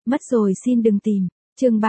Mất rồi xin đừng tìm. Chương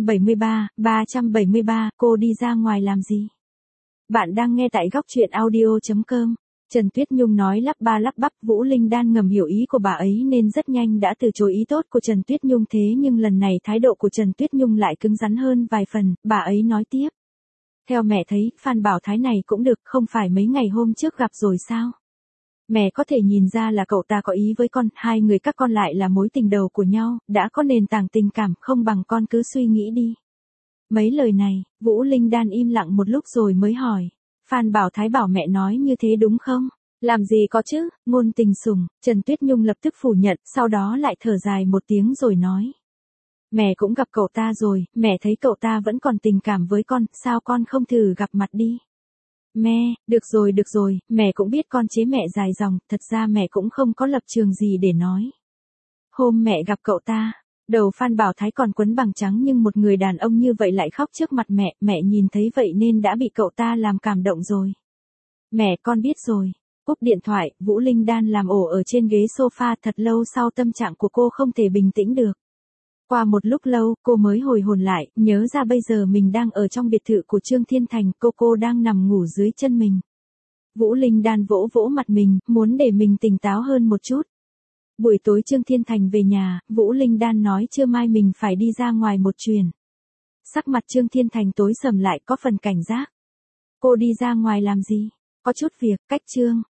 373, cô đi ra ngoài làm gì? Bạn đang nghe tại góc truyện audio.com. Trần Tuyết Nhung nói lắp ba lắp bắp, Vũ Linh Đan ngầm hiểu ý của bà ấy nên rất nhanh đã từ chối ý tốt của Trần Tuyết Nhung, thế nhưng lần này thái độ của Trần Tuyết Nhung lại cứng rắn hơn vài phần, bà ấy nói tiếp. Theo mẹ thấy, Phan Bảo Thái này cũng được, không phải mấy ngày hôm trước gặp rồi sao? Mẹ có thể nhìn ra là cậu ta có ý với con, hai người các con lại là mối tình đầu của nhau, đã có nền tảng tình cảm, không bằng con cứ suy nghĩ đi. Mấy lời này, Vũ Linh Đan im lặng một lúc rồi mới hỏi. Phan Bảo Thái bảo mẹ nói như thế đúng không? Làm gì có chứ, ngôn tình sủng. Trần Tuyết Nhung lập tức phủ nhận, sau đó lại thở dài một tiếng rồi nói. Mẹ cũng gặp cậu ta rồi, mẹ thấy cậu ta vẫn còn tình cảm với con, sao con không thử gặp mặt đi? Mẹ, được rồi, mẹ cũng biết con chế mẹ dài dòng, thật ra mẹ cũng không có lập trường gì để nói. Hôm mẹ gặp cậu ta, đầu Phan Bảo Thái còn quấn bằng trắng, nhưng một người đàn ông như vậy lại khóc trước mặt mẹ nhìn thấy vậy nên đã bị cậu ta làm cảm động rồi. Mẹ con biết rồi. Cúp điện thoại, Vũ Linh Đan làm ổ ở trên ghế sofa thật lâu, sau tâm trạng của cô không thể bình tĩnh được. Qua một lúc lâu, cô mới hồi hồn lại, nhớ ra bây giờ mình đang ở trong biệt thự của Trương Thiên Thành, cô đang nằm ngủ dưới chân mình. Vũ Linh Đan vỗ vỗ mặt mình, muốn để mình tỉnh táo hơn một chút. Buổi tối Trương Thiên Thành về nhà, Vũ Linh Đan nói trưa mai mình phải đi ra ngoài một chuyến. Sắc mặt Trương Thiên Thành tối sầm lại, có phần cảnh giác. Cô đi ra ngoài làm gì? Có chút việc, cách Trương.